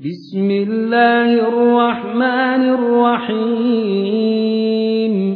بسم الله الرحمن الرحيم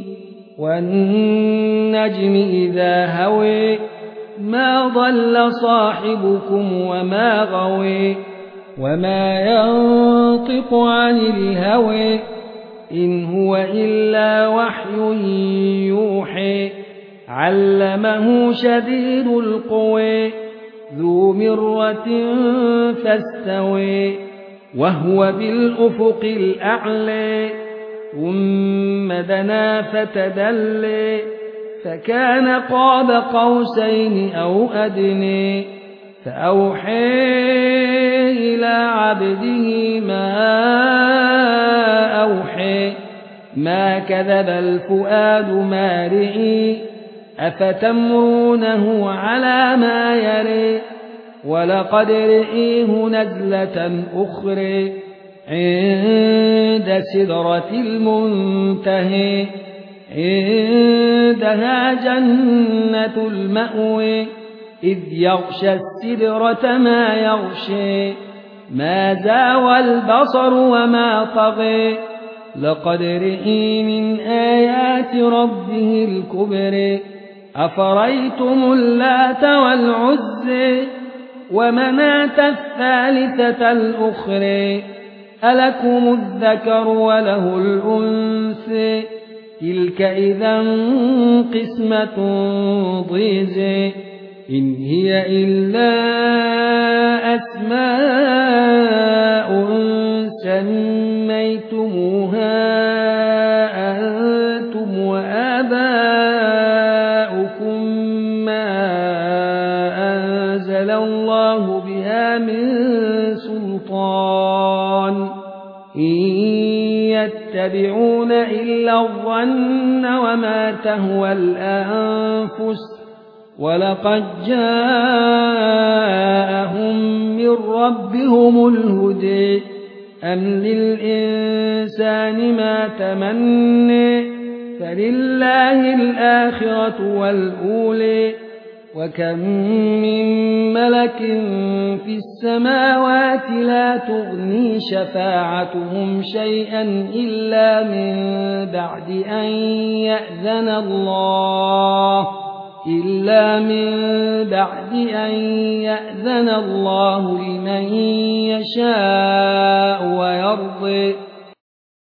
والنجم إذا هوى ما ضل صاحبكم وما غوى وما ينطق عن الهوى إن هو إلا وحي يوحى علمه شديد القوى ذو مرة فاستوى وهو بالأفق الأعلى ثم دنا فتدلى فكان قاب قوسين أو أدنى فأوحى إلى عبده ما أوحى ما كذب الفؤاد ما رئي أفتمرونه على ما يري ولقد رئيه نزلة أخرى عند سدرة المنتهى عندها جنة المأوى إذ يغشى السدرة ما يغشى ما زاوى البصر وما طغى لقد رئي من آيات ربه الكبر أفريتم اللات والعزى ومناة الثالثة الأخرى ألكم الذكر وله الأنثى تلك إذا قسمة ضيزى إن هي إلا أسماء سميتموها أنتم وآباؤكم ما أنزل الله بها من سلطان إن يتبعون إلا الظن وما تهوى الأنفس ولقد جاءهم من ربهم الهدى أم للإنسان ما تمنى فلله الآخرة والأولى وكم من ملك في السماوات لا تغني شفاعتهم شيئا إلا من بعد أن يأذن الله لمن يشاء ويرضى